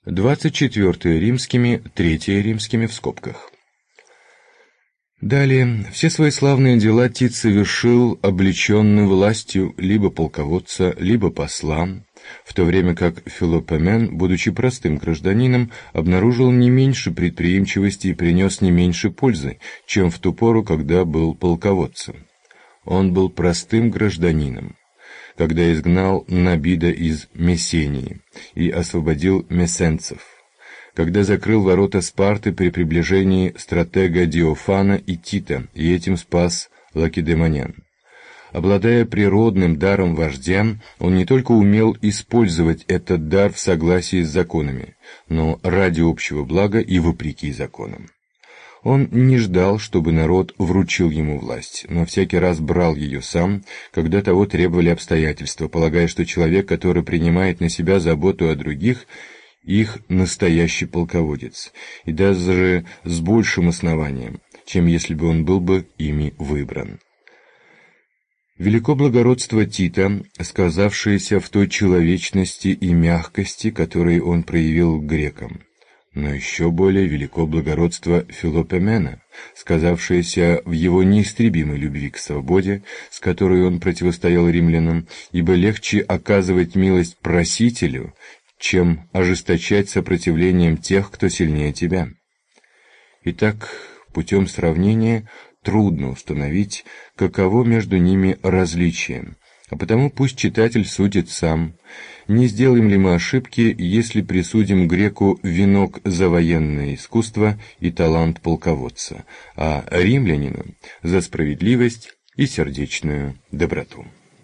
24 римскими, 3 римскими в скобках. Далее, все свои славные дела Тит совершил облеченным властью либо полководца, либо посла, в то время как Филопомен, будучи простым гражданином, обнаружил не меньше предприимчивости и принес не меньше пользы, чем в ту пору, когда был полководцем. Он был простым гражданином, когда изгнал Набида из Мессении и освободил мессенцев, когда закрыл ворота Спарты при приближении стратега Диофана и Тита, и этим спас Лакедемонян. Обладая природным даром вождя, он не только умел использовать этот дар в согласии с законами, но ради общего блага и вопреки законам. Он не ждал, чтобы народ вручил ему власть, но всякий раз брал ее сам, когда того требовали обстоятельства, полагая, что человек, который принимает на себя заботу о других, их настоящий полководец, и даже с большим основанием, чем если бы он был бы ими выбран. Велико благородство Тита, сказавшееся в той человечности и мягкости, которые он проявил к грекам. Но еще более велико благородство Филопомена, сказавшееся в его неистребимой любви к свободе, с которой он противостоял римлянам, ибо легче оказывать милость просителю, чем ожесточать сопротивлением тех, кто сильнее тебя. Итак, путем сравнения трудно установить, каково между ними различие, а потому пусть читатель судит сам, не сделаем ли мы ошибки, если присудим греку венок за военное искусство и талант полководца, а римлянину за справедливость и сердечную доброту.